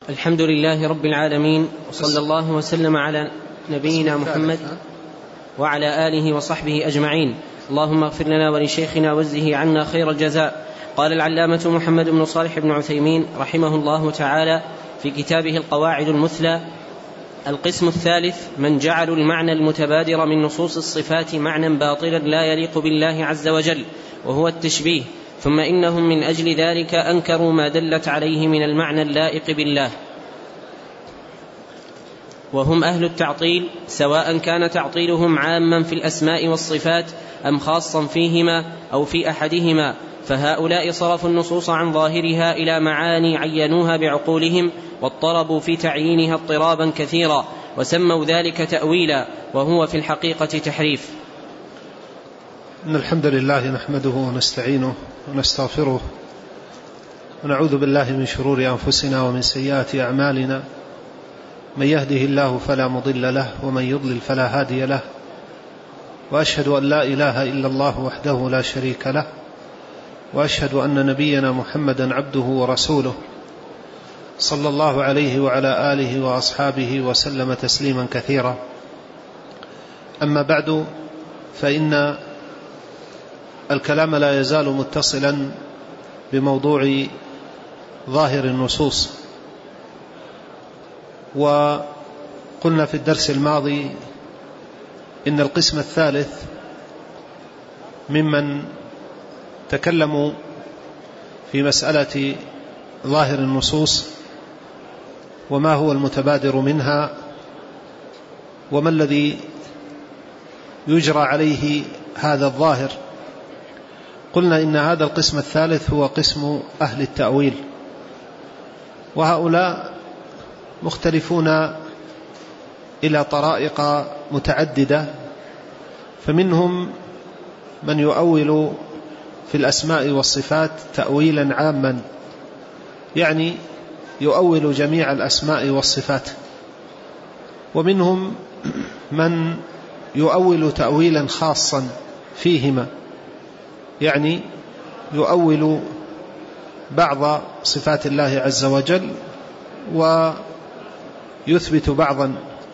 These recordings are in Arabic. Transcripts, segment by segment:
الحمد لله رب العالمين، وصلى الله وسلم على نبينا محمد وعلى آله وصحبه أجمعين. اللهم اغفر لنا ولشيخنا وجزه عنا خير الجزاء. قال العلامة محمد بن صالح بن عثيمين رحمه الله تعالى في كتابه القواعد المثلى: القسم الثالث: من جعلوا المعنى المتبادر من نصوص الصفات معنى باطلا لا يليق بالله عز وجل، وهو التشبيه، ثم إنهم من أجل ذلك أنكروا ما دلت عليه من المعنى اللائق بالله، وهم أهل التعطيل، سواء كان تعطيلهم عاما في الأسماء والصفات أم خاصا فيهما أو في أحدهما. فهؤلاء صرفوا النصوص عن ظاهرها إلى معاني عينوها بعقولهم، واضطربوا في تعيينها اضطرابا كثيرا، وسموا ذلك تأويلا، وهو في الحقيقة تحريف. إن الحمد لله نحمده ونستعينه ونستغفره، ونعوذ بالله من شرور أنفسنا ومن سيئات أعمالنا. من يهده الله فلا مضل له، ومن يضلل فلا هادي له، وأشهد أن لا إله إلا الله وحده لا شريك له، وأشهد أن نبينا محمدا عبده ورسوله، صلى الله عليه وعلى آله وأصحابه وسلم تسليما كثيرا. أما بعد، فإن الكلام لا يزال متصلا بموضوع ظاهر النصوص. وقلنا في الدرس الماضي إن القسم الثالث ممن تكلموا في مسألة ظاهر النصوص وما هو المتبادر منها وما الذي يجرى عليه هذا الظاهر. قلنا إن هذا القسم الثالث هو قسم أهل التأويل، وهؤلاء مختلفون إلى طرائق متعددة. فمنهم من يؤول في الأسماء والصفات تأويلا عاما، يعني يؤول جميع الأسماء والصفات، ومنهم من يؤول تأويلا خاصا فيهما، يعني يؤول بعض صفات الله عز وجل ويثبت بعضا.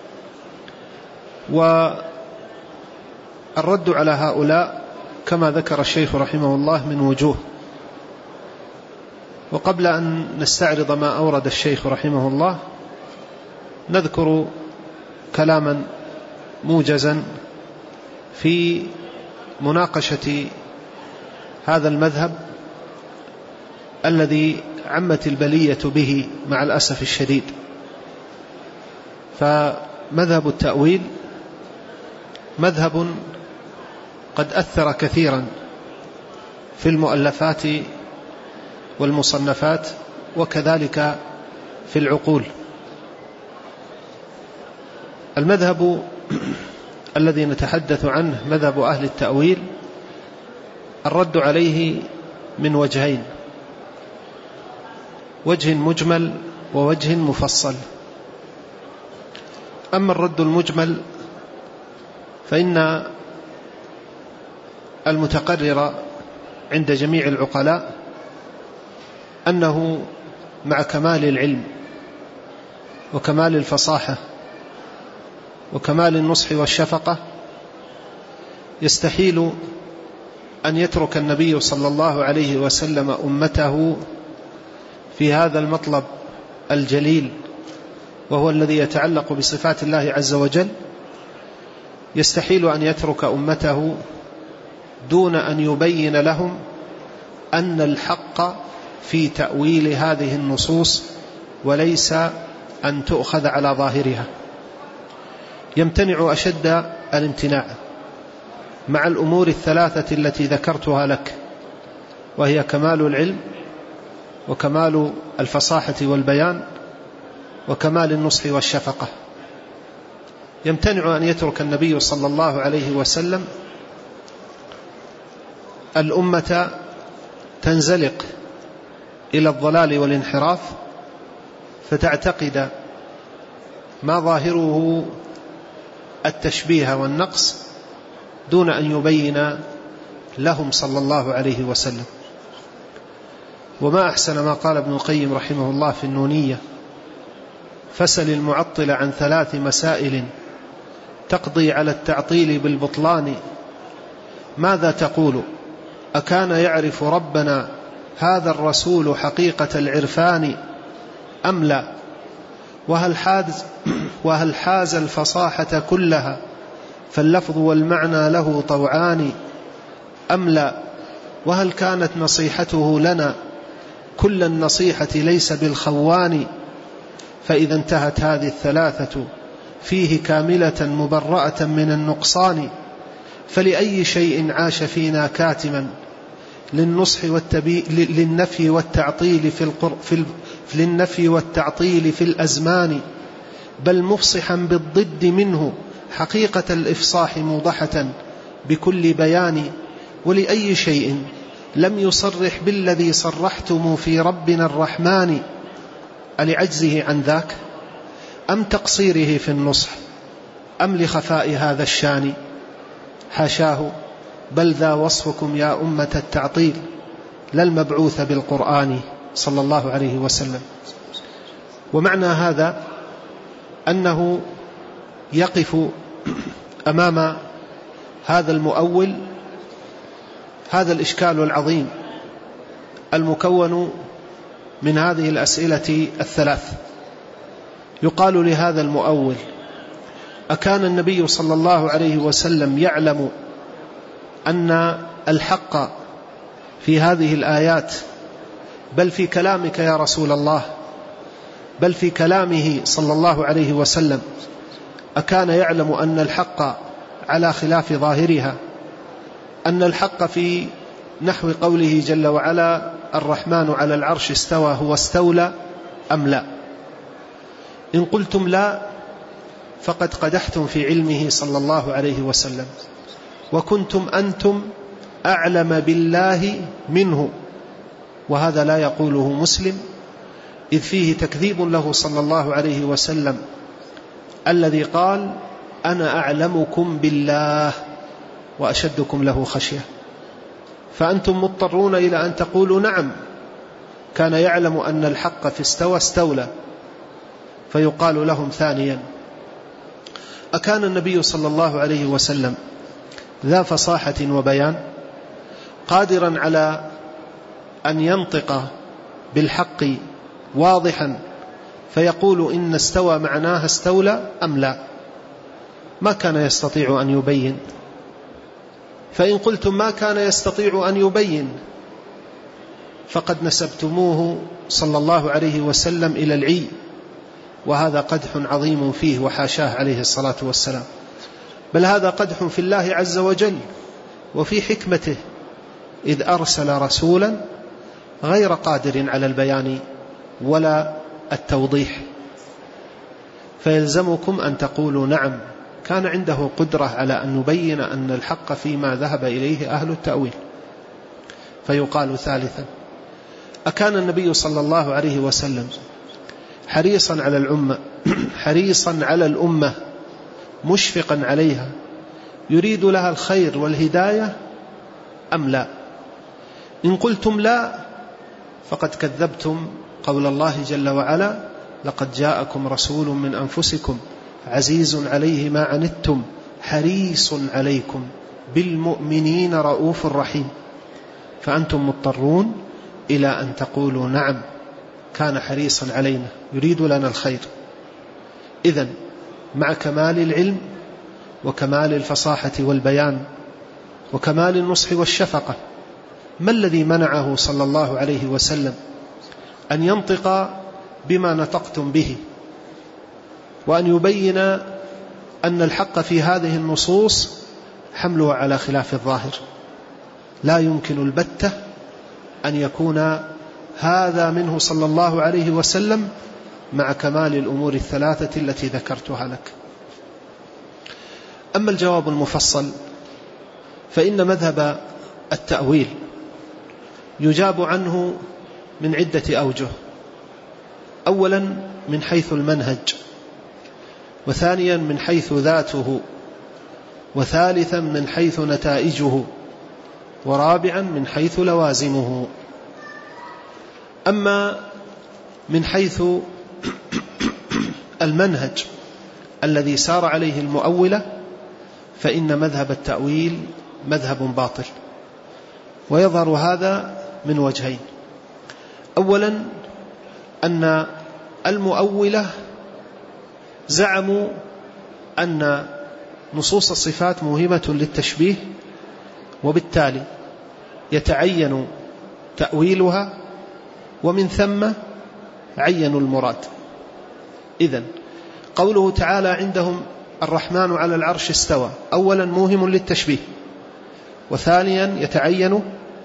والرد على هؤلاء كما ذكر الشيخ رحمه الله من وجوه. وقبل أن نستعرض ما أورد الشيخ رحمه الله، نذكر كلاما موجزا في مناقشة هذا المذهب الذي عمت البلية به مع الأسف الشديد. فمذهب التأويل مذهب قد أثر كثيرا في المؤلفات والمصنفات، وكذلك في العقول. المذهب الذي نتحدث عنه مذهب أهل التأويل، الرد عليه من وجهين: وجه مجمل ووجه مفصل. أما الرد المجمل فإن المتقرر عند جميع العقلاء أنه مع كمال العلم وكمال الفصاحة وكمال النصح والشفقة يستحيل أن يترك النبي صلى الله عليه وسلم أمته في هذا المطلب الجليل، وهو الذي يتعلق بصفات الله عز وجل. يستحيل أن يترك أمته دون أن يبين لهم أن الحق في تأويل هذه النصوص، وليس أن تؤخذ على ظاهرها. يمتنع أشد الامتناع مع الأمور الثلاثة التي ذكرتها لك، وهي كمال العلم وكمال الفصاحة والبيان وكمال النصح والشفقة. يمتنع أن يترك النبي صلى الله عليه وسلم الأمة تنزلق إلى الضلال والانحراف فتعتقد ما ظاهره التشبيه والنقص دون أن يبين لهم صلى الله عليه وسلم. وما أحسن ما قال ابن القيم رحمه الله في النونية فسل المعطل عن 3 مسائل تقضي على التعطيل بالبطلان. ماذا تقول؟ أكان يعرف ربنا هذا الرسول حقيقة العرفان أم لا؟ وهل حاز الفصاحة كلها فاللفظ والمعنى له طوعان أم لا؟ وهل كانت نصيحته لنا كل النصيحة ليس بالخوان؟ فإذا انتهت هذه 3 فيه كاملة مبرأة من النقصان، فلأي شيء عاش فينا كاتما للنفي والتعطيل في الأزمان، بل مفصحا بالضد منه حقيقة الإفصاح موضحة بكل بيان. ولأي شيء لم يصرح بالذي صرحتم في ربنا الرحمن، ألعجزه عن ذاك أم تقصيره في النصح أم لخفاء هذا الشان؟ حاشاه، بل ذا وصفكم يا أمة التعطيل لا المبعوث بالقرآن صلى الله عليه وسلم. ومعنى هذا أنه يقف أمام هذا المؤول هذا الإشكال العظيم المكون من هذه الأسئلة 3. يقال لهذا المؤول: أكان النبي صلى الله عليه وسلم يعلم أن الحق في هذه الآيات، بل في كلامك يا رسول الله، بل في كلامه صلى الله عليه وسلم، أكان يعلم أن الحق على خلاف ظاهرها، أن الحق في نحو قوله جل وعلا الرحمن على العرش استوى هو استولى أم لا؟ إن قلتم لا فقد قدحتم في علمه صلى الله عليه وسلم، وكنتم أنتم أعلم بالله منه، وهذا لا يقوله مسلم، إذ فيه تكذيب له صلى الله عليه وسلم الذي قال: أنا أعلمكم بالله وأشدكم له خشية. فأنتم مضطرون إلى أن تقولوا نعم، كان يعلم أن الحق في استولى. فيقال لهم ثانيا: أكان النبي صلى الله عليه وسلم ذا فصاحة وبيان قادرا على أن ينطق بالحق واضحا فيقول إن استوى معناها استولى أم لا؟ ما كان يستطيع أن يبين. فإن قلتم ما كان يستطيع أن يبين فقد نسبتموه صلى الله عليه وسلم إلى العي، وهذا قدح عظيم فيه وحاشاه عليه الصلاة والسلام، بل هذا قدح في الله عز وجل وفي حكمته، إذ أرسل رسولا غير قادر على البيان ولا التوضيح. فيلزمكم أن تقولوا نعم، كان عنده قدرة على أن نبين أن الحق فيما ذهب إليه أهل التأويل. فيقال ثالثا: أكان النبي صلى الله عليه وسلم حريصا على الأمة مشفقا عليها يريد لها الخير والهداية أم لا؟ إن قلتم لا فقد كذبتم قول الله جل وعلا: لقد جاءكم رسول من أنفسكم عزيز عليه ما عنتم حريص عليكم بالمؤمنين رؤوف رحيم. فأنتم مضطرون إلى أن تقولوا نعم، كان حريصا علينا يريد لنا الخير. إذن مع كمال العلم وكمال الفصاحة والبيان وكمال النصح والشفقة، ما الذي منعه صلى الله عليه وسلم أن ينطق بما نطقتم به، وأن يبين أن الحق في هذه النصوص حمله على خلاف الظاهر؟ لا يمكن البتة أن يكون هذا منه صلى الله عليه وسلم مع كمال الأمور 3 التي ذكرتها لك. أما الجواب المفصل فإن مذهب التأويل يجاب عنه من عدة أوجه: أولا من حيث المنهج، وثانيا من حيث ذاته، وثالثا من حيث نتائجه، ورابعا من حيث لوازمه. أما من حيث المنهج الذي سار عليه المؤولة فإن مذهب التأويل مذهب باطل. ويظهر هذا من وجهين: أولا أن المؤولة زعموا أن نصوص الصفات موهمة للتشبيه، وبالتالي يتعين تأويلها، ومن ثم عينوا المراد. إذن قوله تعالى عندهم الرحمن على العرش استوى، أولا موهم للتشبيه، وثانيا يتعين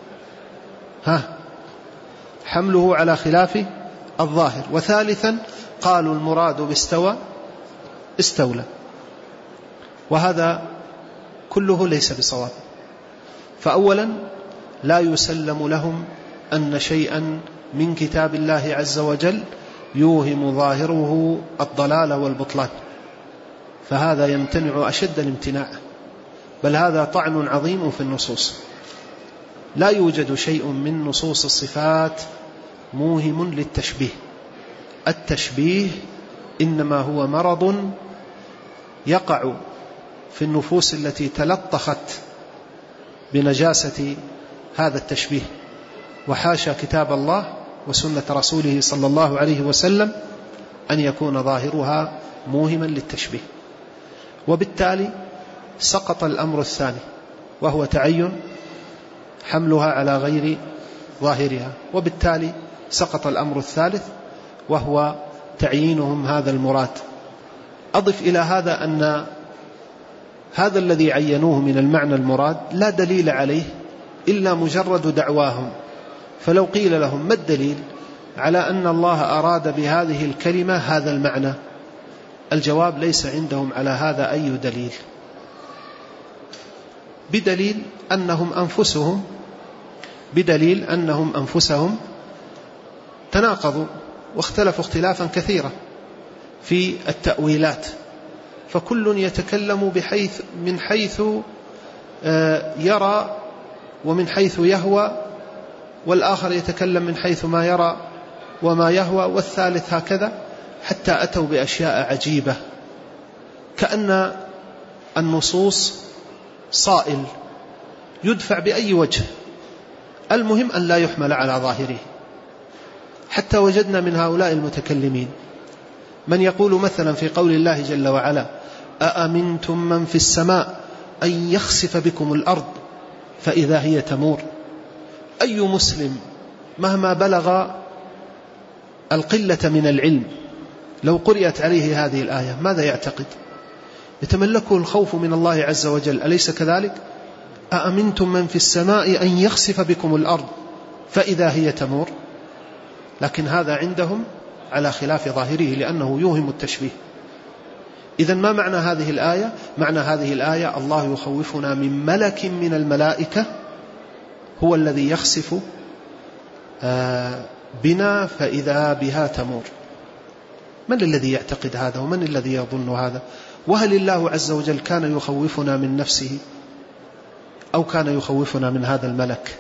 حمله على خلاف الظاهر، وثالثا قالوا المراد باستوى استولى، وهذا كله ليس بصواب. فأولا لا يسلم لهم أن شيئا من كتاب الله عز وجل يوهم ظاهره الضلال والبطلان، فهذا يمتنع أشد الامتناع، بل هذا طعن عظيم في النصوص. لا يوجد شيء من نصوص الصفات موهم للتشبيه. التشبيه إنما هو مرض يقع في النفوس التي تلطخت بنجاسة هذا التشبيه، وحاشا كتاب الله وسنة رسوله صلى الله عليه وسلم أن يكون ظاهرها موهما للتشبيه. وبالتالي سقط الأمر الثاني، وهو تعين حملها على غير ظاهرها، وبالتالي سقط الأمر الثالث، وهو تعيينهم هذا المراد. أضف إلى هذا أن هذا الذي عينوه من المعنى المراد لا دليل عليه إلا مجرد دعواهم. فلو قيل لهم: ما الدليل على أن الله أراد بهذه الكلمة هذا المعنى؟ الجواب: ليس عندهم على هذا أي دليل، بدليل أنهم أنفسهم تناقضوا واختلفوا اختلافا كثيرا في التأويلات، فكل يتكلم من حيث يرى ومن حيث يهوى، والآخر يتكلم من حيث ما يرى وما يهوى، والثالث هكذا، حتى أتوا بأشياء عجيبة، كأن النصوص صائل يدفع بأي وجه، المهم أن لا يحمل على ظاهره. حتى وجدنا من هؤلاء المتكلمين من يقول مثلا في قول الله جل وعلا: أأمنتم من في السماء أن يخسف بكم الأرض فإذا هي تمور. أي مسلم مهما بلغ القلة من العلم لو قرأت عليه هذه الآية ماذا يعتقد؟ يتملكه الخوف من الله عز وجل، أليس كذلك؟ أأمنتم من في السماء أن يخسف بكم الأرض فإذا هي تمور. لكن هذا عندهم على خلاف ظاهره لأنه يوهم التشبيه. إذن ما معنى هذه الآية؟ معنى هذه الآية: الله يخوفنا من ملك من الملائكة هو الذي يخسف بنا فإذا بها تمور. من الذي يعتقد هذا ومن الذي يظن هذا؟ وهل الله عز وجل كان يخوفنا من نفسه أو كان يخوفنا من هذا الملك؟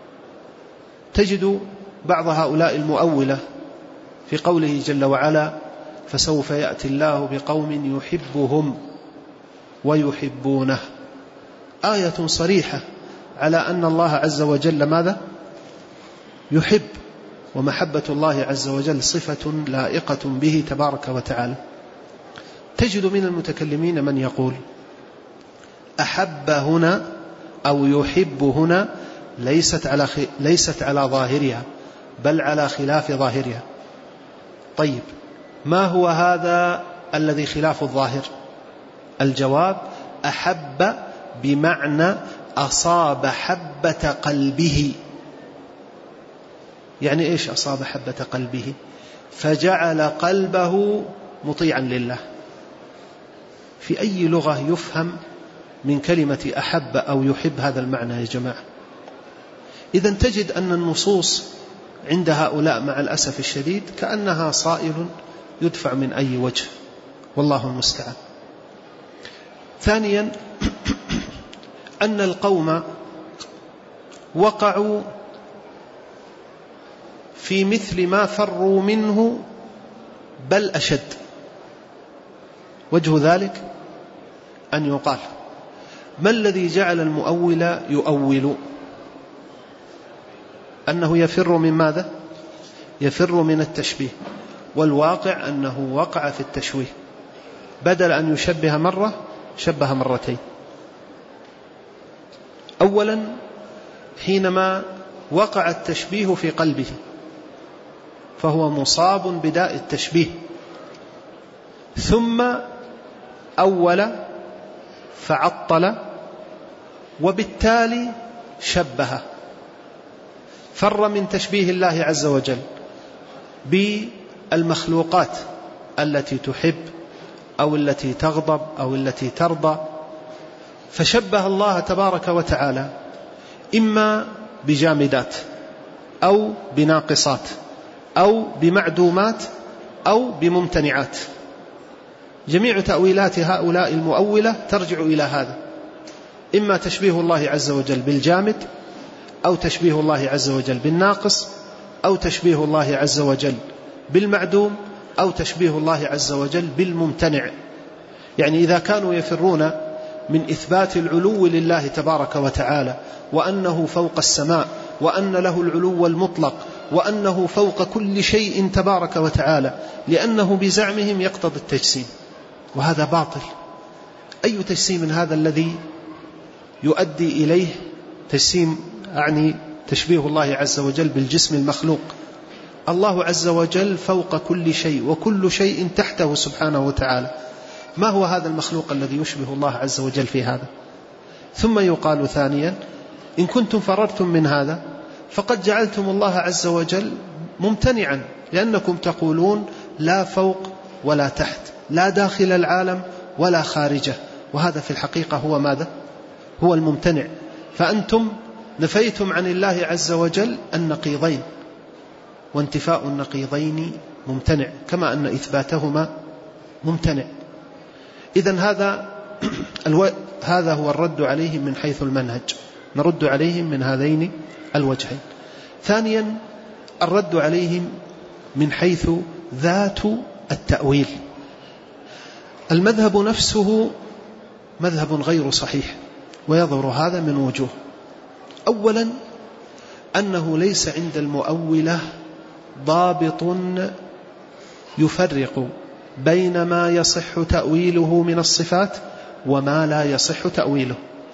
تجد بعض هؤلاء المؤولة في قوله جل وعلا: فسوف يأتي الله بقوم يحبهم ويحبونه، آية صريحة على أن الله عز وجل ماذا؟ يحب، ومحبة الله عز وجل صفة لائقة به تبارك وتعالى. تجد من المتكلمين من يقول: أحب هنا أو يحب هنا ليست على ظاهرها بل على خلاف ظاهرها. طيب، ما هو هذا الذي خلاف الظاهر؟ الجواب: أحب بمعنى أصاب حبة قلبه. يعني إيش أصاب حبة قلبه؟ فجعل قلبه مطيعا لله. في أي لغة يفهم من كلمة أحب أو يحب هذا المعنى يا جماعة؟ إذن تجد أن النصوص عند هؤلاء مع الأسف الشديد كأنها صائل يدفع من أي وجه، والله المستعان. ثانيا أن القوم وقعوا في مثل ما فروا منه بل أشد. وجه ذلك أن يقال: ما الذي جعل المؤول يؤول؟ أنه يفر من ماذا؟ يفر من التشبيه، والواقع أنه وقع في التشويه، بدل أن يشبه مرة شبه مرتين. أولا حينما وقع التشبيه في قلبه فهو مصاب بداء التشبيه، ثم أول فعطل وبالتالي شبه، فر من تشبيه الله عز وجل بالمخلوقات التي تحب أو التي تغضب أو التي ترضى، فشبه الله تبارك وتعالى إما بجامدات أو بناقصات أو بمعدومات أو بممتنعات. جميع تأويلات هؤلاء المؤولة ترجع إلى هذا: إما تشبيه الله عز وجل بالجامد، أو تشبيه الله عز وجل بالناقص، أو تشبيه الله عز وجل بالمعدوم، أو تشبيه الله عز وجل بالممتنع. يعني إذا كانوا يفرون من إثبات العلو لله تبارك وتعالى، وأنه فوق السماء، وأن له العلو المطلق، وأنه فوق كل شيء تبارك وتعالى، لأنه بزعمهم يقتضي التجسيم، وهذا باطل. أي تجسيم هذا الذي يؤدي إليه تجسيم، يعني تشبيه الله عز وجل بالجسم المخلوق؟ الله عز وجل فوق كل شيء، وكل شيء تحته سبحانه وتعالى. ما هو هذا المخلوق الذي يشبه الله عز وجل في هذا؟ ثم يقال ثانيا: إن كنتم فررتم من هذا فقد جعلتم الله عز وجل ممتنعا، لأنكم تقولون لا فوق ولا تحت، لا داخل العالم ولا خارجه، وهذا في الحقيقة هو ماذا؟ هو الممتنع. فأنتم نفيتم عن الله عز وجل النقيضين، وانتفاء النقيضين ممتنع، كما أن إثباتهما ممتنع. إذن هذا هو الرد عليهم من حيث المنهج، نرد عليهم من هذين الوجهين. ثانيا الرد عليهم من حيث ذات التأويل. المذهب نفسه مذهب غير صحيح، ويظهر هذا من وجوه. أولا أنه ليس عند المؤولة ضابط يفرق بين ما يصح تأويله من الصفات وما لا يصح تأويله.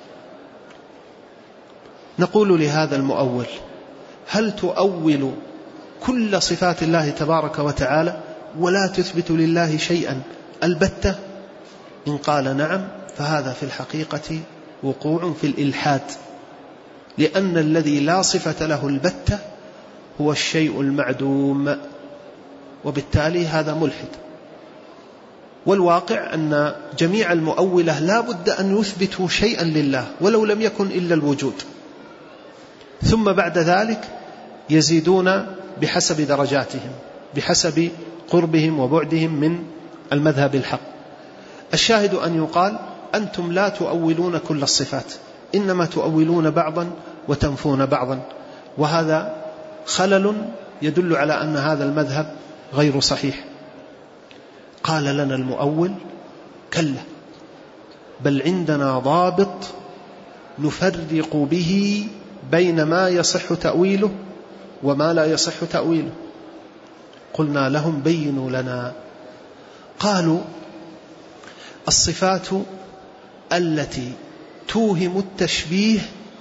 نقول لهذا المؤول: هل تؤول كل صفات الله تبارك وتعالى ولا تثبت لله شيئا البتة؟ إن قال نعم فهذا في الحقيقة وقوع في الإلحاد، لأن الذي لا صفة له البتة هو الشيء المعدوم، وبالتالي هذا ملحد. والواقع أن جميع المؤولة لا بد أن يثبتوا شيئا لله ولو لم يكن إلا الوجود، ثم بعد ذلك يزيدون بحسب درجاتهم، بحسب قربهم وبعدهم من المذهب الحق. الشاهد أن يقال: أنتم لا تؤولون كل الصفات، إنما تؤولون بعضا وتنفون بعضا، وهذا خلل يدل على أن هذا المذهب غير صحيح. قال لنا المؤول: كلا، بل عندنا ضابط نفرق به بين ما يصح تأويله وما لا يصح تأويله. قلنا لهم: بينوا لنا. قالوا: الصفات التي توهم التشبيه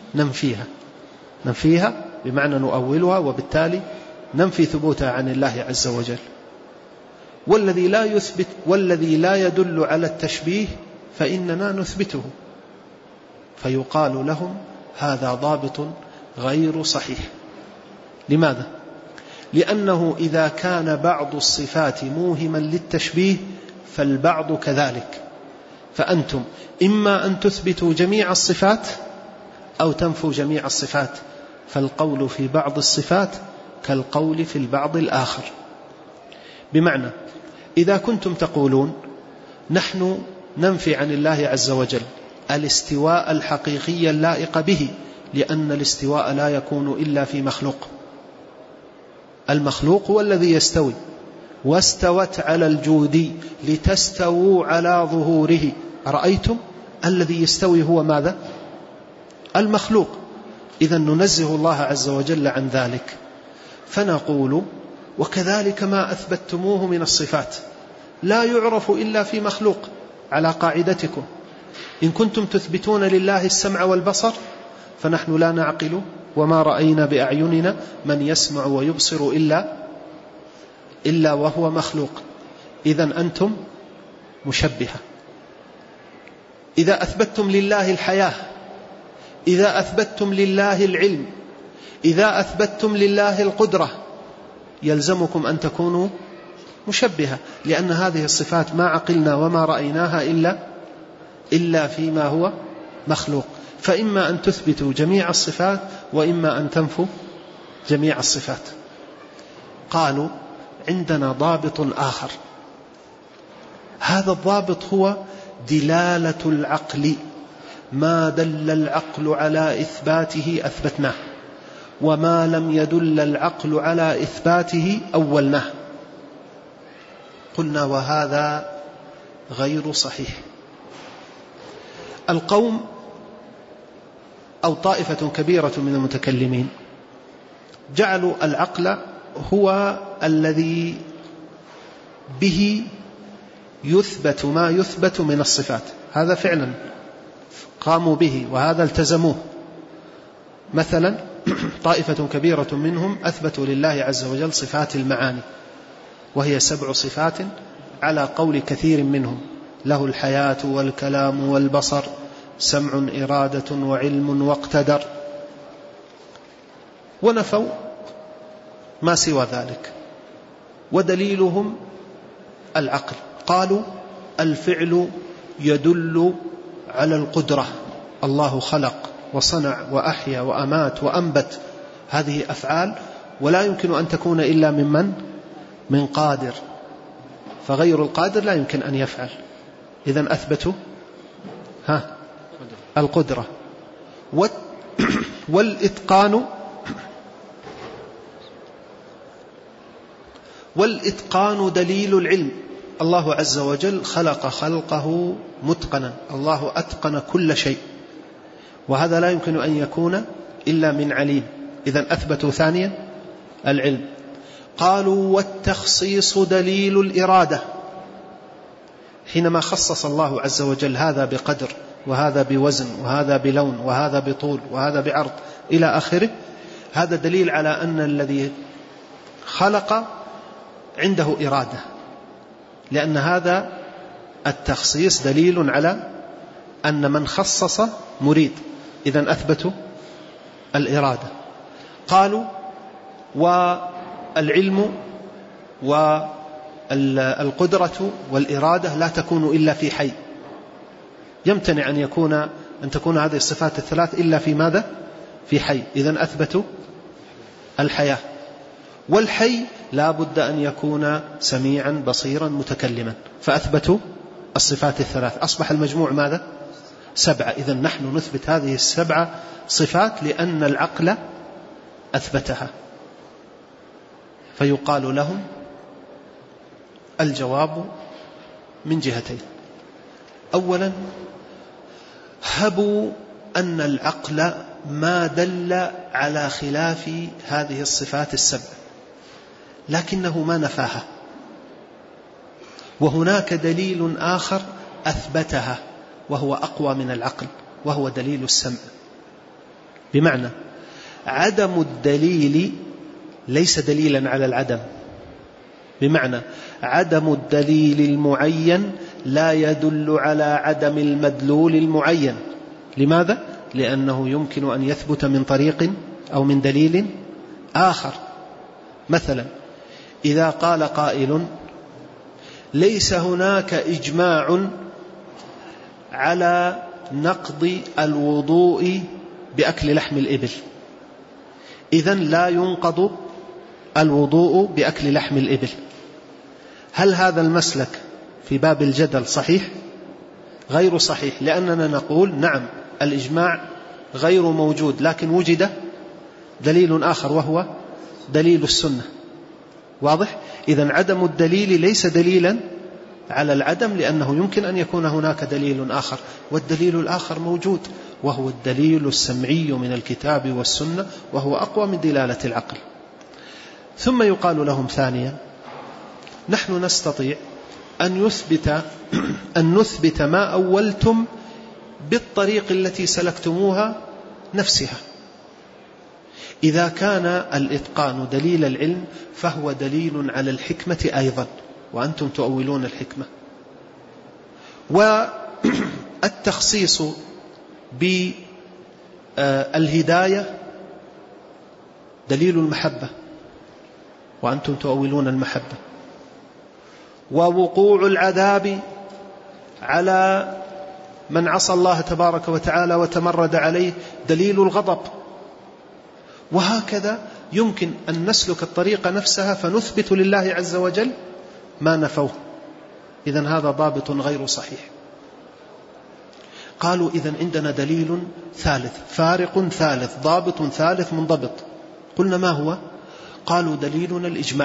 ننفيها بمعنى نؤولها، وبالتالي ننفي ثبوتها عن الله عز وجل. والذي لا يثبت والذي لا يدل على التشبيه فإننا نثبته. فيقال لهم: هذا ضابط غير صحيح. لماذا؟ لأنه إذا كان بعض الصفات موهما للتشبيه فالبعض كذلك، فأنتم إما أن تثبتوا جميع الصفات أو تنفوا جميع الصفات، فالقول في بعض الصفات كالقول في البعض الآخر. بمعنى إذا كنتم تقولون: نحن ننفي عن الله عز وجل الاستواء الحقيقي اللائق به، لأن الاستواء لا يكون إلا في مخلوق، المخلوق هو الذي يستوي، واستوت على الجود لتستووا على ظهوره. أرأيتم الذي يستوي هو ماذا؟ المخلوق. إذن ننزه الله عز وجل عن ذلك. فنقول وكذلك ما أثبتموه من الصفات لا يعرف إلا في مخلوق، على قاعدتكم. إن كنتم تثبتون لله السمع والبصر فنحن لا نعقل وما رأينا بأعيننا من يسمع ويبصر إلا وهو مخلوق. إذن أنتم مشبهة. إذا أثبتتم لله الحياة، إذا أثبتتم لله العلم، إذا أثبتتم لله القدرة، يلزمكم أن تكونوا مشبهة، لأن هذه الصفات ما عقلنا وما رأيناها إلا فيما هو مخلوق. فإما أن تثبتوا جميع الصفات وإما أن تنفوا جميع الصفات. قالوا عندنا ضابط آخر، هذا الضابط هو دلالة العقل. ما دل العقل على إثباته أثبتناه، وما لم يدل العقل على إثباته أولناه. قلنا وهذا غير صحيح. القوم أو طائفة كبيرة من المتكلمين جعلوا العقل هو الذي به يثبت ما يثبت من الصفات. هذا فعلا قاموا به وهذا التزموه. مثلا طائفة كبيرة منهم أثبتوا لله عز وجل صفات المعاني، وهي 7 صفات على قول كثير منهم: له الحياة والكلام والبصر، سمع، إرادة، وعلم، واقتدر. ونفوا ما سوى ذلك. ودليلهم العقل. قالوا الفعل يدل على القدرة، الله خلق وصنع وأحيا وأمات وأنبت، هذه أفعال ولا يمكن أن تكون إلا من قادر، فغير القادر لا يمكن أن يفعل. إذن أثبتوا القدرة. والإتقان دليل العلم. الله عز وجل خلق خلقه متقنا، الله أتقن كل شيء، وهذا لا يمكن أن يكون إلا من عليم. إذن أثبتوا ثانيا العلم. قالوا والتخصيص دليل الإرادة. حينما خصص الله عز وجل هذا بقدر وهذا بوزن وهذا بلون وهذا بطول وهذا بعرض إلى آخره، هذا دليل على أن الذي خلق عنده إرادة، لأن هذا التخصيص دليل على أن من خصص مريد. إذن أثبتوا الإرادة. قالوا والعلم والقدرة والإرادة لا تكون إلا في حي، يمتنع أن تكون هذه الصفات الثلاث إلا في ماذا؟ في حي. إذن أثبتوا الحياة. والحي لا بد أن يكون سميعا بصيرا متكلما، فأثبتوا الصفات الثلاث. أصبح المجموع ماذا؟ 7. إذن نحن نثبت هذه 7 صفات لأن العقل أثبتها. فيقال لهم الجواب من جهتين. أولا، هبوا أن العقل ما دل على خلاف هذه الصفات 7، لكنه ما نفاها. وهناك دليل آخر أثبتها وهو أقوى من العقل، وهو دليل السمع. بمعنى عدم الدليل ليس دليلا على العدم، بمعنى عدم الدليل المعين لا يدل على عدم المدلول المعين. لماذا؟ لأنه يمكن أن يثبت من طريق أو من دليل آخر. مثلا إذا قال قائل ليس هناك إجماع على نقض الوضوء بأكل لحم الإبل، إذن لا ينقض الوضوء بأكل لحم الإبل. هل هذا المسلك في باب الجدل صحيح؟ غير صحيح، لأننا نقول نعم الإجماع غير موجود، لكن وجد دليل آخر وهو دليل السنة. واضح؟ إذن عدم الدليل ليس دليلا على العدم، لأنه يمكن أن يكون هناك دليل آخر، والدليل الآخر موجود، وهو الدليل السمعي من الكتاب والسنة، وهو أقوى من دلالة العقل. ثم يقال لهم ثانيا: نحن نستطيع أن نثبت ما أولتم بالطريق التي سلكتموها نفسها. إذا كان الإتقان دليل العلم فهو دليل على الحكمة أيضا، وأنتم تؤولون الحكمة. والتخصيص بالهداية دليل المحبة، وأنتم تؤولون المحبة. ووقوع العذاب على من عصى الله تبارك وتعالى وتمرد عليه دليل الغضب. وهكذا يمكن أن نسلك الطريقة نفسها فنثبت لله عز وجل ما نفوه. إذن هذا ضابط غير صحيح. قالوا: إذن عندنا دليل ثالث، فارق ثالث، ضابط ثالث منضبط. قلنا: ما هو؟ قالوا: دليلنا الإجماع.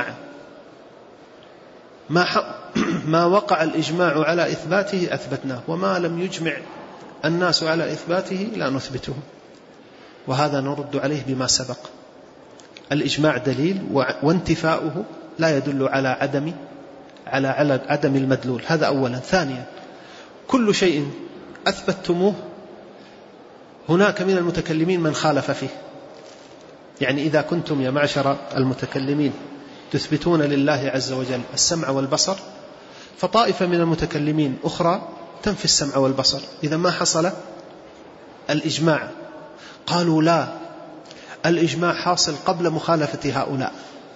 ما وقع الإجماع على إثباته أثبتناه، وما لم يجمع الناس على إثباته لا نثبته. وهذا نرد عليه بما سبق. الإجماع دليل، وانتفاؤه لا يدل على عدم المدلول. هذا أولا. ثانيا: كل شيء أثبتتموه هناك من المتكلمين من خالف فيه. يعني إذا كنتم يا معشر المتكلمين تثبتون لله عز وجل السمع والبصر، فطائفة من المتكلمين أخرى تنفي السمع والبصر. إذا ما حصل الإجماع. قالوا: لا، الإجماع حاصل قبل مخالفة هؤلاء.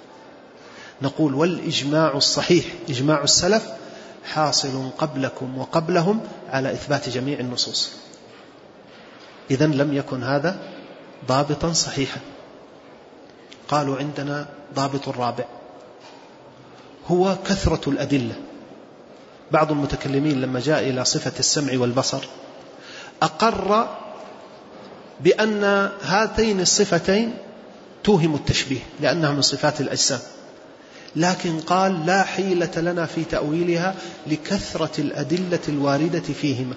نقول: والإجماع الصحيح إجماع السلف حاصل قبلكم وقبلهم على إثبات جميع النصوص. إذن لم يكن هذا ضابطا صحيحا. قالوا: عندنا ضابط رابع، هو كثرة الأدلة. بعض المتكلمين لما جاء إلى صفة السمع والبصر أقر بأن هاتين الصفتين توهم التشبيه لأنها من صفات الأجسام، لكن قال: لا حيلة لنا في تأويلها لكثرة الأدلة الواردة فيهما.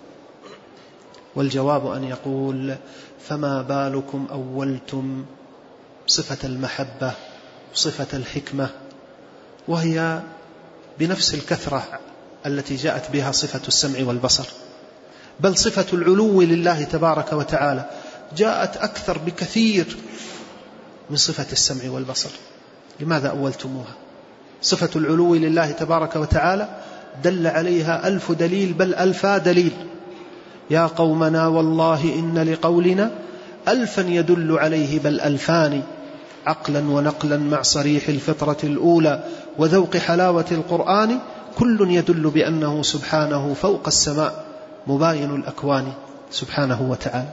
والجواب أن يقول: فما بالكم أولتم صفة المحبة وصفة الحكمة، وهي بنفس الكثرة التي جاءت بها صفة السمع والبصر، بل صفة العلو لله تبارك وتعالى جاءت أكثر بكثير من صفة السمع والبصر. لماذا أولتموها؟ صفة العلو لله تبارك وتعالى دل عليها 1000 دليل، بل 1000 دليل. يا قومنا والله إن لقولنا 1000 يدل عليه، بل 2000 عقلا ونقلا مع صريح الفطرة الأولى وذوق حلاوة القرآن، كل يدل بأنه سبحانه فوق السماء مباين الأكوان سبحانه وتعالى.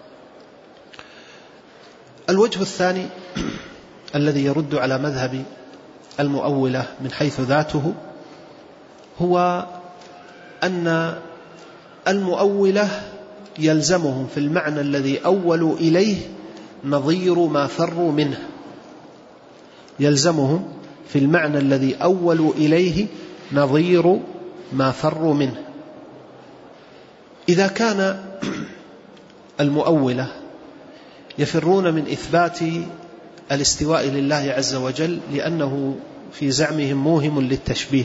الوجه الثاني الذي يرد على مذهب المؤولة من حيث ذاته هو أن المؤولة يلزمهم في المعنى الذي أولوا إليه نظير ما فروا منه. يلزمهم في المعنى الذي أولوا إليه نظير ما فروا منه. إذا كان المؤولة يفرون من إثبات الاستواء لله عز وجل لأنه في زعمهم موهم للتشبيه،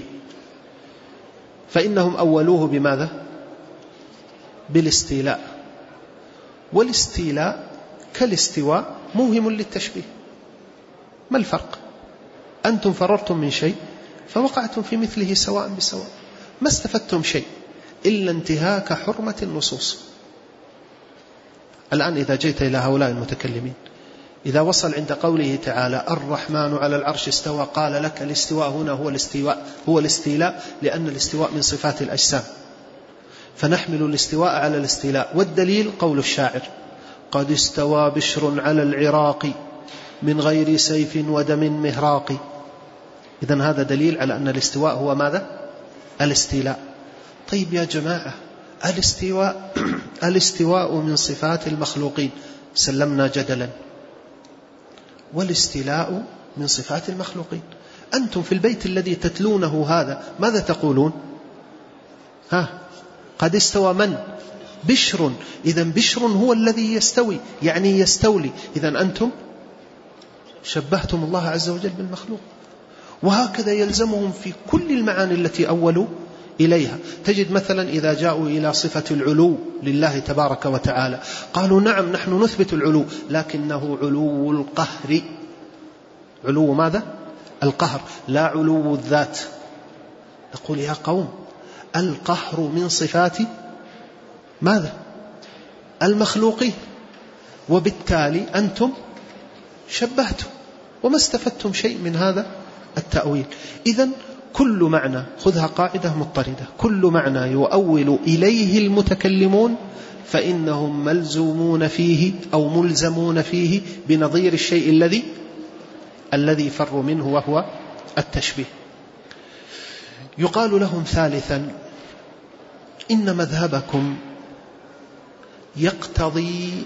فإنهم أولوه بماذا؟ بالاستيلاء، والاستيلاء كالاستواء موهم للتشبيه. ما الفرق؟ أنتم فررتم من شيء فوقعتم في مثله سواء بسواء، ما استفدتم شيء إلا انتهاك حرمة النصوص. الآن إذا جئت إلى هؤلاء المتكلمين، إذا وصل عند قوله تعالى الرحمن على العرش استوى، قال لك الاستواء هنا هو الاستيلاء، لأن الاستواء من صفات الأجسام، فنحمل الاستواء على الاستيلاء. والدليل قول الشاعر: قد استوى بشر على العراق من غير سيف ودم مهراق. إذن هذا دليل على أن الاستواء هو ماذا؟ الاستيلاء. طيب يا جماعة، الاستواء من صفات المخلوقين، سلمنا جدلا، والاستيلاء من صفات المخلوقين. أنتم في البيت الذي تتلونه هذا ماذا تقولون؟ قد استوى من؟ بشر. إذن بشر هو الذي يستوي، يعني يستولي. إذن أنتم شبهتم الله عز وجل بالمخلوق. وهكذا يلزمهم في كل المعاني التي أولوا إليها. تجد مثلا إذا جاءوا إلى صفة العلو لله تبارك وتعالى قالوا نعم نحن نثبت العلو، لكنه علو القهر. علو ماذا؟ القهر، لا علو الذات. نقول يا قوم القهر من صفات ماذا؟ المخلوقين، وبالتالي أنتم شبهتم وما استفدتم شيء من هذا التأويل. إذن كل معنى، خذها قاعدة مضطردة، كل معنى يؤول إليه المتكلمون فإنهم ملزومون فيه أو ملزمون فيه بنظير الشيء الذي فر منه وهو التشبيه. يقال لهم ثالثا إن مذهبكم يقتضي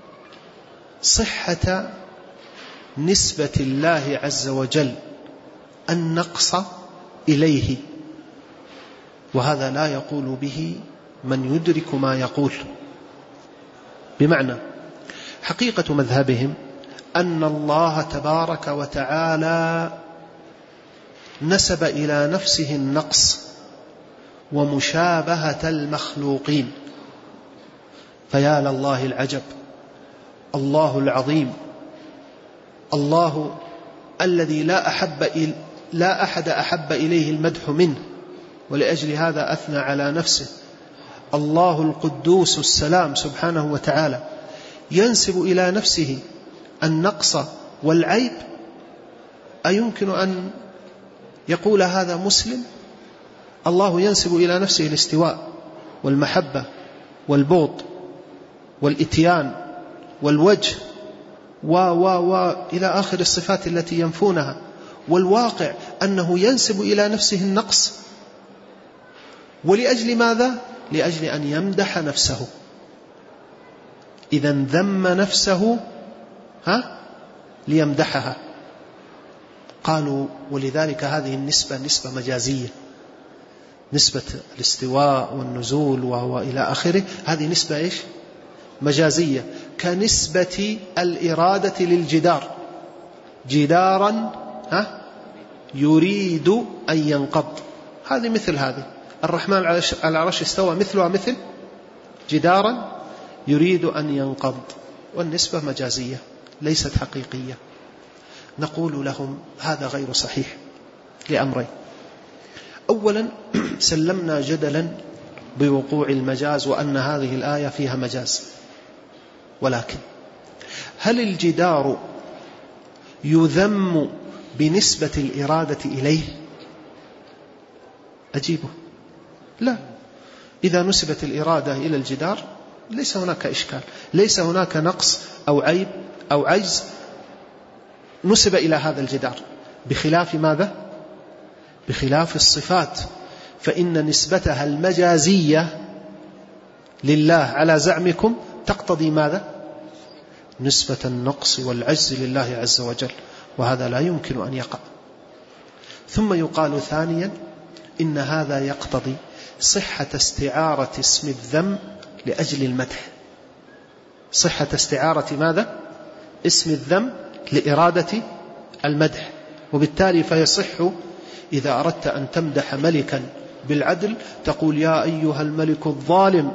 صحة نسبة الله عز وجل النقص إليه، وهذا لا يقول به من يدرك ما يقول. بمعنى حقيقة مذهبهم أن الله تبارك وتعالى نسب إلى نفسه النقص ومشابهة المخلوقين. فيا لله العجب، الله العظيم، الله الذي لا أحد أحب إليه المدح منه، ولأجل هذا أثنى على نفسه. الله القدوس السلام سبحانه وتعالى ينسب إلى نفسه النقص والعيب. أيمكن أن يقول هذا مسلم؟ الله ينسب إلى نفسه الاستواء والمحبة والبغض والإتيان والوجه إلى آخر الصفات التي ينفونها، والواقع أنه ينسب إلى نفسه النقص. ولأجل ماذا؟ لأجل أن يمدح نفسه. إذن ذم نفسه ليمدحها. قالوا ولذلك هذه النسبة نسبة مجازية، نسبة الاستواء والنزول وإلى آخره، هذه نسبة إيش؟ مجازية، كنسبة الإرادة للجدار، جدارا يريد أن ينقض، هذه مثل هذه. الرحمن على العرش استوى، مثلها مثل جدارا يريد أن ينقض، والنسبة مجازية ليست حقيقية. نقول لهم هذا غير صحيح لأمرين. أولا سلمنا جدلا بوقوع المجاز وأن هذه الآية فيها مجاز، ولكن هل الجدار يذم بنسبة الإرادة إليه؟ أجيبه لا. إذا نسبت الإرادة إلى الجدار ليس هناك إشكال، ليس هناك نقص أو عيب أو عجز نسب إلى هذا الجدار، بخلاف ماذا؟ بخلاف الصفات، فإن نسبتها المجازية لله على زعمكم تقتضي ماذا؟ نسبة النقص والعجز لله عز وجل، وهذا لا يمكن أن يقع. ثم يقال ثانيا إن هذا يقتضي صحة استعارة اسم الذم لأجل المدح. صحة استعارة ماذا؟ اسم الذم لإرادة المدح، وبالتالي فيصح إذا أردت أن تمدح ملكا بالعدل تقول يا أيها الملك الظالم،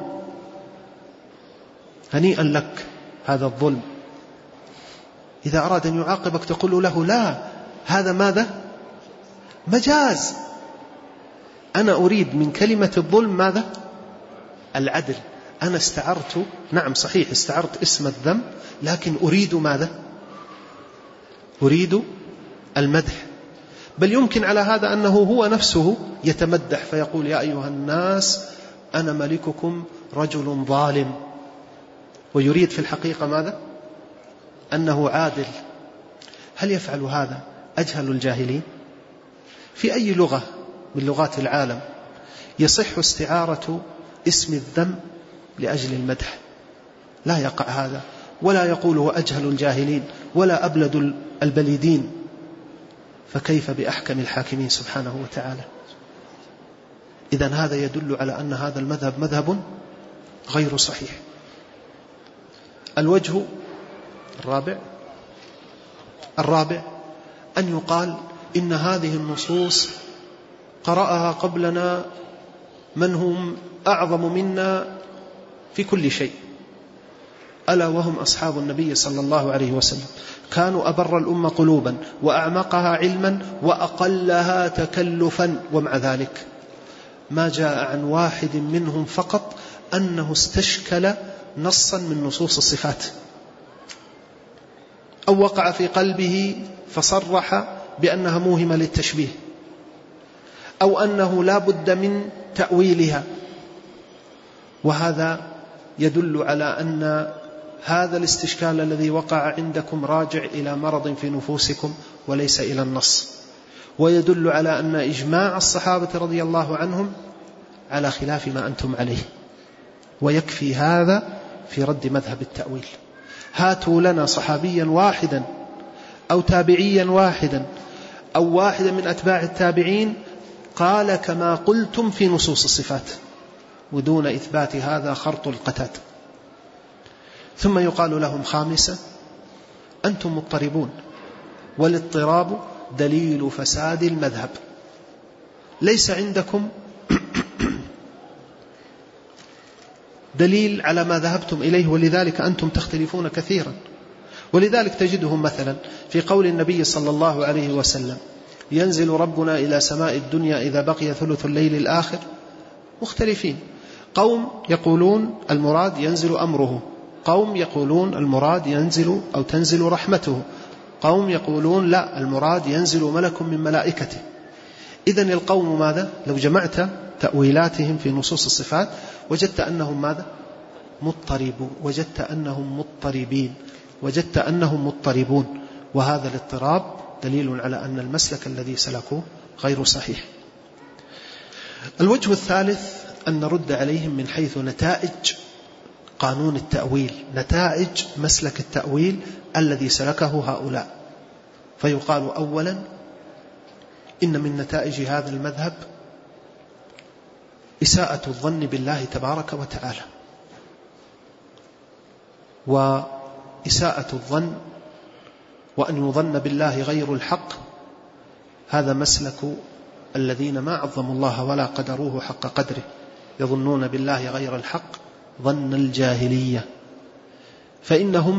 هنيئا لك هذا الظلم. إذا أراد أن يعاقبك تقول له لا، هذا ماذا؟ مجاز، أنا أريد من كلمة الظلم ماذا؟ العدل. أنا استعرت، نعم صحيح استعرت اسم الذم، لكن أريد ماذا؟ أريد المدح. بل يمكن على هذا أنه هو نفسه يتمدح فيقول يا أيها الناس أنا ملككم رجل ظالم، ويريد في الحقيقة ماذا؟ أنه عادل. هل يفعل هذا أجهل الجاهلين؟ في أي لغة من لغات العالم يصح استعارة اسم الذم لأجل المدح؟ لا يقع هذا، ولا يقوله أجهل الجاهلين ولا أبلد البليدين. فكيف بأحكم الحاكمين سبحانه وتعالى. إذن هذا يدل على أن هذا المذهب مذهب غير صحيح. الوجه الرابع أن يقال إن هذه النصوص قرأها قبلنا من هم أعظم منا في كل شيء، ألا وهم أصحاب النبي صلى الله عليه وسلم، كانوا أبر الأمة قلوبا وأعمقها علما وأقلها تكلفا، ومع ذلك ما جاء عن واحد منهم فقط أنه استشكل نصا من نصوص الصفات أو وقع في قلبه فصرح بأنها موهمة للتشبيه أو أنه لا بد من تأويلها. وهذا يدل على أن هذا الاستشكال الذي وقع عندكم راجع إلى مرض في نفوسكم وليس إلى النص، ويدل على أن إجماع الصحابة رضي الله عنهم على خلاف ما أنتم عليه، ويكفي هذا في رد مذهب التأويل. هاتوا لنا صحابيا واحدا أو تابعيا واحدا أو واحدا من أتباع التابعين قال كما قلتم في نصوص الصفات، ودون إثبات هذا خرط القتاد. ثم يقال لهم خامسة: أنتم مضطربون، والاضطراب دليل فساد المذهب. ليس عندكم دليل على ما ذهبتم إليه، ولذلك أنتم تختلفون كثيرا. ولذلك تجدهم مثلا في قول النبي صلى الله عليه وسلم: ينزل ربنا إلى سماء الدنيا إذا بقي ثلث الليل الآخر، مختلفين. قوم يقولون المراد ينزل أمره، قوم يقولون المراد ينزل أو تنزل رحمته، قوم يقولون لا المراد ينزل ملك من ملائكته. إذن القوم ماذا؟ لو جمعت تأويلاتهم في نصوص الصفات وجدت أنهم ماذا؟ مضطربون، وجدت أنهم مضطربين، وجدت أنهم مضطربون. وهذا الاضطراب دليل على أن المسلك الذي سلكوه غير صحيح. الوجه الثالث أن نرد عليهم من حيث نتائج قانون التأويل، نتائج مسلك التأويل الذي سلكه هؤلاء. فيقال أولا: إن من نتائج هذا المذهب إساءة الظن بالله تبارك وتعالى. وإساءة الظن وأن يظن بالله غير الحق هذا مسلك الذين ما عظموا الله ولا قدروه حق قدره، يظنون بالله غير الحق ظن الجاهلية. فإنهم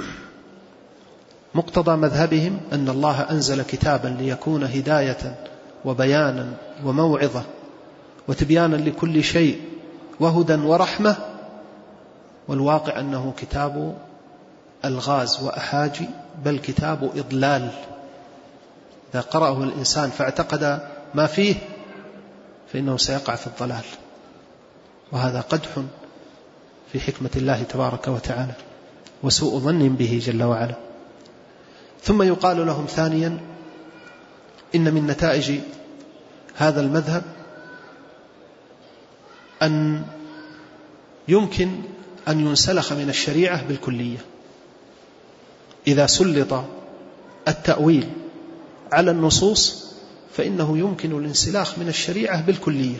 مقتضى مذهبهم أن الله أنزل كتابا ليكون هداية وبيانا وموعظة وتبيانا لكل شيء وهدى ورحمة، والواقع أنه كتاب الغاز وأحاجي، بل كتاب إضلال. إذا قرأه الإنسان فاعتقد ما فيه فإنه سيقع في الضلال، وهذا قدح في حكمة الله تبارك وتعالى وسوء ظن به جل وعلا. ثم يقال لهم ثانيا: إن من نتائج هذا المذهب أن يمكن أن ينسلخ من الشريعة بالكلية. إذا سلط التأويل على النصوص فإنه يمكن الانسلاخ من الشريعة بالكلية.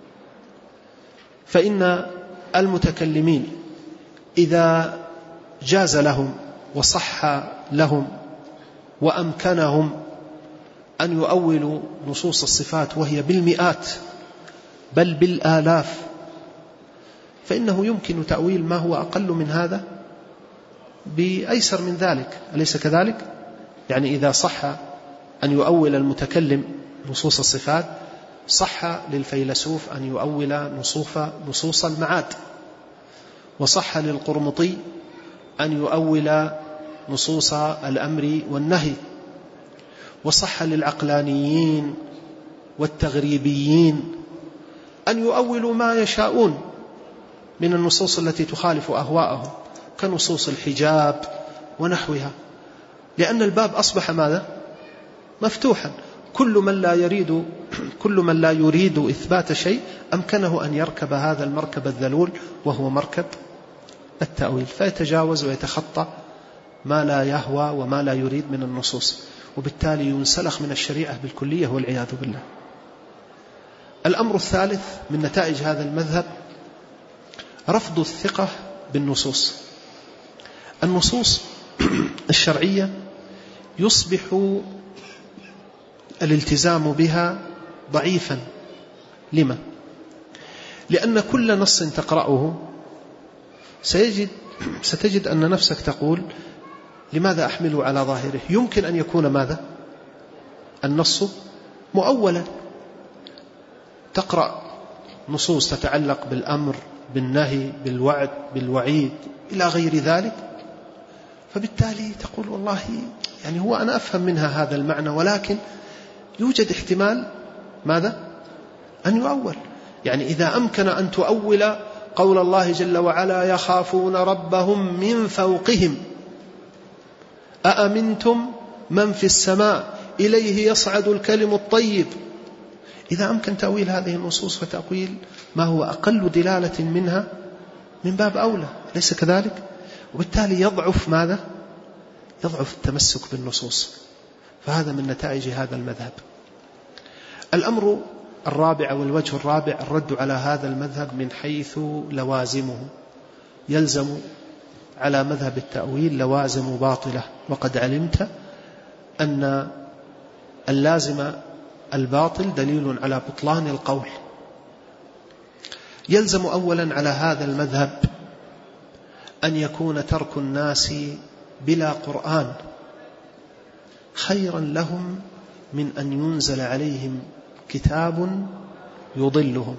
فإن المتكلمين إذا جاز لهم وصح لهم وأمكنهم أن يؤولوا نصوص الصفات وهي بالمئات بل بالآلاف، فإنه يمكن تأويل ما هو أقل من هذا بأيسر من ذلك، أليس كذلك؟ يعني إذا صح أن يؤول المتكلم نصوص الصفات صح للفيلسوف أن يؤول نصوص المعاد، وصح للقرمطي أن يؤول نصوص الأمر والنهي، وصح للعقلانيين والتغريبيين أن يؤولوا ما يشاءون من النصوص التي تخالف أهواءهم كنصوص الحجاب ونحوها، لأن الباب أصبح ماذا؟ مفتوحا. كل من لا يريد إثبات شيء أمكنه أن يركب هذا المركب الذلول وهو مركب التأويل، فيتجاوز ويتخطى ما لا يهوى وما لا يريد من النصوص. وبالتالي ينسلخ من الشريعة بالكلية والعياذ بالله. الأمر الثالث من نتائج هذا المذهب رفض الثقة بالنصوص. النصوص الشرعية يصبح الالتزام بها ضعيفا. لما؟ لأن كل نص تقرأه ستجد أن نفسك تقول لماذا أحمله على ظاهره؟ يمكن أن يكون ماذا؟ النص مؤولا. تقرأ نصوص تتعلق بالأمر، بالنهي، بالوعد، بالوعيد إلى غير ذلك، فبالتالي تقول والله يعني هو أنا أفهم منها هذا المعنى، ولكن يوجد احتمال ماذا؟ أن يؤول. يعني إذا أمكن أن تؤول قول الله جل وعلا يخافون ربهم من فوقهم أأمنتم من في السماء إليه يصعد الكلم الطيب، إذا أمكن تأويل هذه النصوص فتأويل ما هو أقل دلالة منها من باب أولى، ليس كذلك؟ وبالتالي يضعف ماذا؟ يضعف التمسك بالنصوص. فهذا من نتائج هذا المذهب. الأمر الرابع والوجه الرابع الرد على هذا المذهب من حيث لوازمه. يلزم على مذهب التأويل لوازم باطلة، وقد علمت أن اللازم الباطل دليل على بطلان القول. يلزم أولا على هذا المذهب أن يكون ترك الناس بلا قرآن خيرا لهم من أن ينزل عليهم كتاب يضلهم.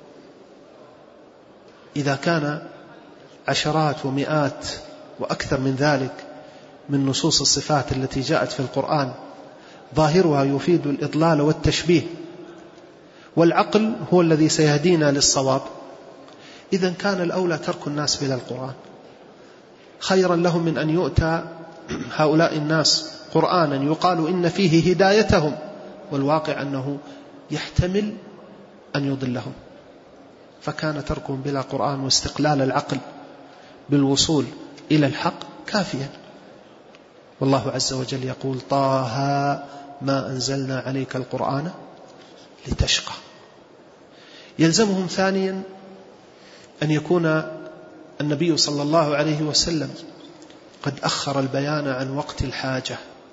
إذا كان عشرات ومئات وأكثر من ذلك من نصوص الصفات التي جاءت في القرآن ظاهرها يفيد الإضلال والتشبيه، والعقل هو الذي سيهدينا للصواب، إذن كان الأولى ترك الناس بلا القرآن خيرا لهم من أن يؤتى هؤلاء الناس قرآنا يقال إن فيه هدايتهم، والواقع أنه يحتمل أن يضلهم. فكان تركهم بلا قرآن واستقلال العقل بالوصول إلى الحق كافيا. والله عز وجل يقول طه ما أنزلنا عليك القرآن لتشقى. يلزمهم ثانيا أن يكون النبي صلى الله عليه وسلم قد أخر البيان عن وقت الحاجة.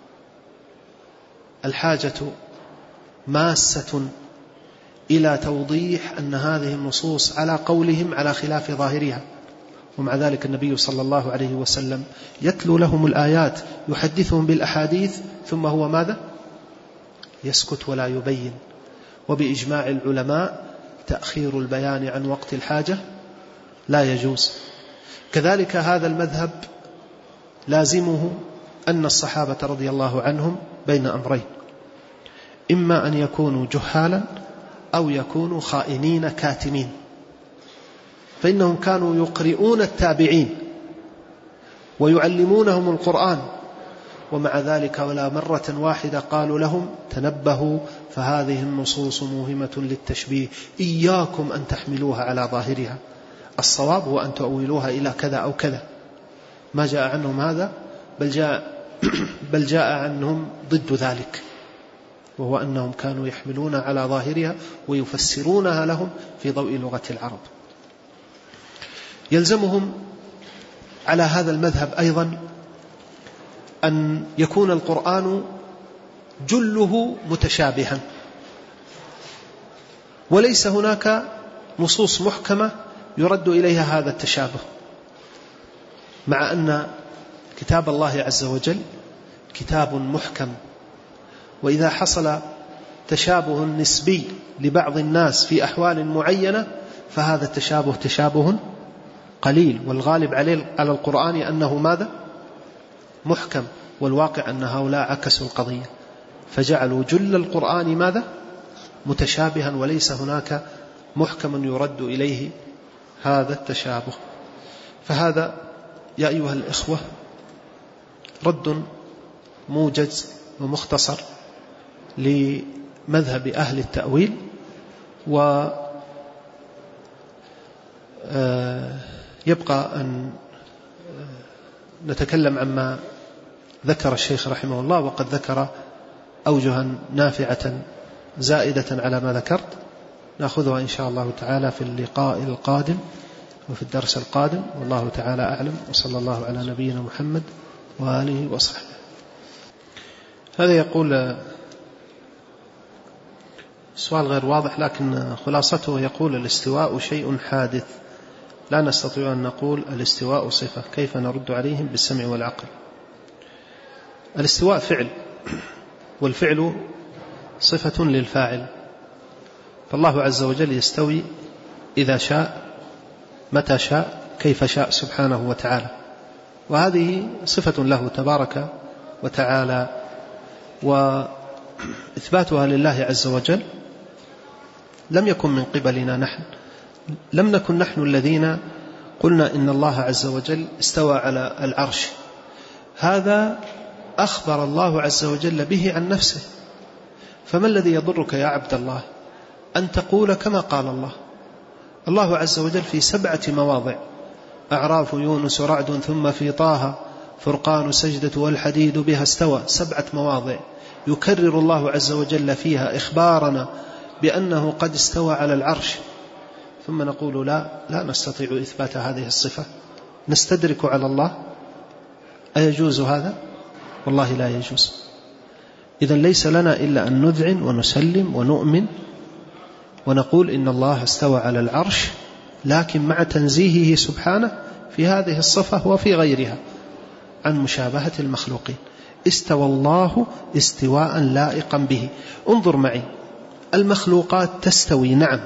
الحاجة ماسة إلى توضيح أن هذه النصوص على قولهم على خلاف ظاهرها، ومع ذلك النبي صلى الله عليه وسلم يتلو لهم الآيات يحدثهم بالأحاديث ثم هو ماذا؟ يسكت ولا يبين. وبإجماع العلماء تأخير البيان عن وقت الحاجة لا يجوز. كذلك هذا المذهب لازمه أن الصحابة رضي الله عنهم بين أمرين، إما أن يكونوا جهالا أو يكونوا خائنين كاتمين، فإنهم كانوا يقرؤون التابعين ويعلمونهم القرآن، ومع ذلك ولا مرة واحدة قالوا لهم تنبهوا فهذه النصوص موهمة للتشبيه، إياكم أن تحملوها على ظاهرها، الصواب هو أن تؤولوها إلى كذا أو كذا. ما جاء عنهم هذا، بل جاء عنهم ضد ذلك، وهو أنهم كانوا يحملون على ظاهرها ويفسرونها لهم في ضوء لغة العرب. يلزمهم على هذا المذهب أيضا أن يكون القرآن جله متشابها، وليس هناك نصوص محكمة يرد إليها هذا التشابه، مع أن كتاب الله عز وجل كتاب محكم، وإذا حصل تشابه نسبي لبعض الناس في أحوال معينة فهذا التشابه تشابه قليل، والغالب على القرآن أنه ماذا؟ محكم، والواقع أن هؤلاء عكسوا القضية فجعلوا جل القرآن ماذا؟ متشابها، وليس هناك محكم يرد إليه هذا التشابه. فهذا يا أيها الإخوة رد موجز ومختصر لمذهب أهل التأويل. ويبقى أن نتكلم عما ذكر الشيخ رحمه الله، وقد ذكر أوجها نافعة زائدة على ما ذكرت نأخذها إن شاء الله تعالى في اللقاء القادم وفي الدرس القادم، والله تعالى أعلم، وصلى الله على نبينا محمد وآله وصحبه. هذا يقول سؤال غير واضح لكن خلاصته يقول: الاستواء شيء حادث لا نستطيع أن نقول الاستواء صفة، كيف نرد عليهم بالسمع والعقل؟ الاستواء فعل، والفعل صفة للفاعل، فالله عز وجل يستوي إذا شاء متى شاء كيف شاء سبحانه وتعالى، وهذه صفة له تبارك وتعالى، وإثباتها لله عز وجل لم يكن من قبلنا نحن، لم نكن نحن الذين قلنا إن الله عز وجل استوى على العرش، هذا أخبر الله عز وجل به عن نفسه، فما الذي يضرك يا عبد الله أن تقول كما قال الله؟ الله عز وجل في 7 مواضع: أعراف، يونس، رعد، ثم في طه، فرقان، سجدة، والحديد بها استوى، 7 مواضع يكرر الله عز وجل فيها إخبارنا بأنه قد استوى على العرش، ثم نقول لا نستطيع إثبات هذه الصفة، نستدرك على الله. أيجوز هذا؟ والله لا يجوز. إذن ليس لنا إلا أن نذعن ونسلم ونؤمن ونقول إن الله استوى على العرش، لكن مع تنزيهه سبحانه في هذه الصفة وفي غيرها عن مشابهة المخلوقين. استوى الله استواء لائقا به. انظر معي، المخلوقات تستوي نعم،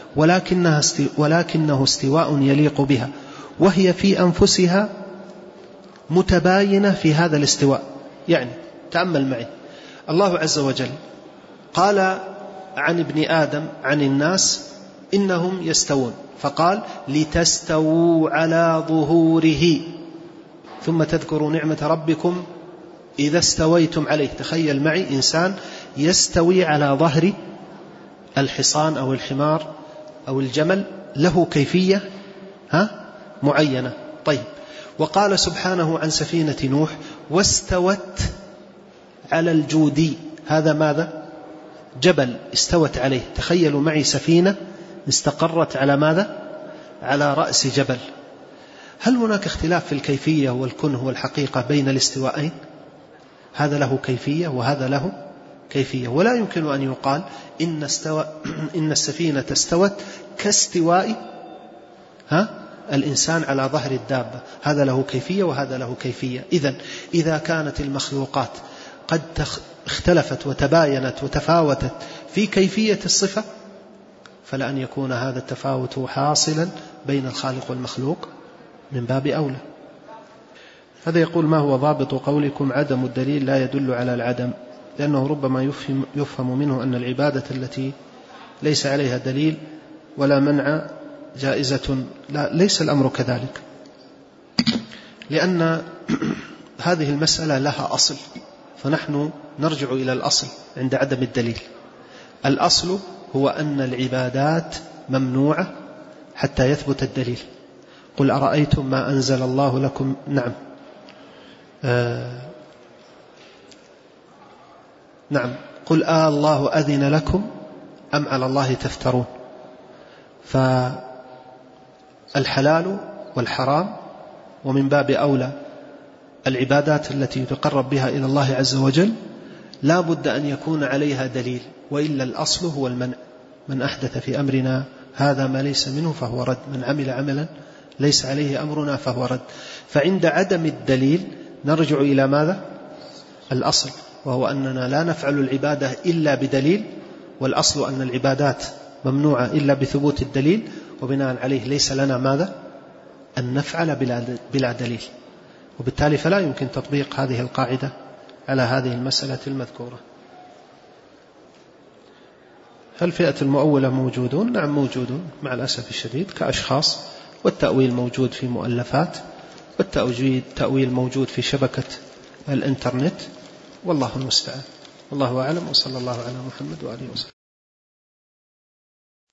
ولكنه استواء يليق بها، وهي في أنفسها متباينة في هذا الاستواء. يعني تأمل معي، الله عز وجل قال عن ابن آدم، عن الناس، إنهم يستوون، فقال لتستووا على ظهوره، ثم تذكروا نعمة ربكم إذا استويتم عليه. تخيل معي إنسان يستوي على ظهر الحصان أو الحمار أو الجمل، له كيفية معينة. طيب، وقال سبحانه عن سفينة نوح: واستوت على الجودي. هذا ماذا؟ جبل استوت عليه. تخيلوا معي سفينة استقرت على ماذا؟ على رأس جبل. هل هناك اختلاف في الكيفية والكنه والحقيقة بين الاستوائين؟ هذا له كيفية وهذا له كيفية، ولا يمكن أن يقال إن السفينة استوت كاستواء الإنسان على ظهر الدابة، هذا له كيفية وهذا له كيفية. إذا كانت المخلوقات قد اختلفت وتباينت وتفاوتت في كيفية الصفة، فلأن يكون هذا التفاوت حاصلا بين الخالق والمخلوق من باب أولى. هذا يقول: ما هو ضابط قولكم عدم الدليل لا يدل على العدم؟ لأنه ربما يفهم منه أن العبادة التي ليس عليها دليل ولا منع جائزة. لا، ليس الأمر كذلك، لأن هذه المسألة لها أصل، فنحن نرجع إلى الأصل عند عدم الدليل. الأصل هو أن العبادات ممنوعة حتى يثبت الدليل. قل أرأيتم ما أنزل الله لكم. نعم، قل الله أذن لكم أم على الله تفترون. فالحلال والحرام، ومن باب أولى العبادات التي يتقرب بها إلى الله عز وجل، لا بد أن يكون عليها دليل، وإلا الأصل هو المنع. من أحدث في أمرنا هذا ما ليس منه فهو رد، من عمل عملا ليس عليه أمرنا فهو رد. فعند عدم الدليل نرجع إلى ماذا؟ الأصل، وهو أننا لا نفعل العبادة إلا بدليل، والأصل أن العبادات ممنوعة إلا بثبوت الدليل، وبناء عليه ليس لنا ماذا؟ أن نفعل بلا دليل. وبالتالي فلا يمكن تطبيق هذه القاعدة على هذه المسألة المذكورة. هل فئة المؤولة موجودون؟ نعم موجودون مع الأسف الشديد كأشخاص، والتأويل موجود في مؤلفات، والتأويل موجود في شبكة الإنترنت، والله المستعان. والله أعلم، وصلى الله على محمد وآله وسلم.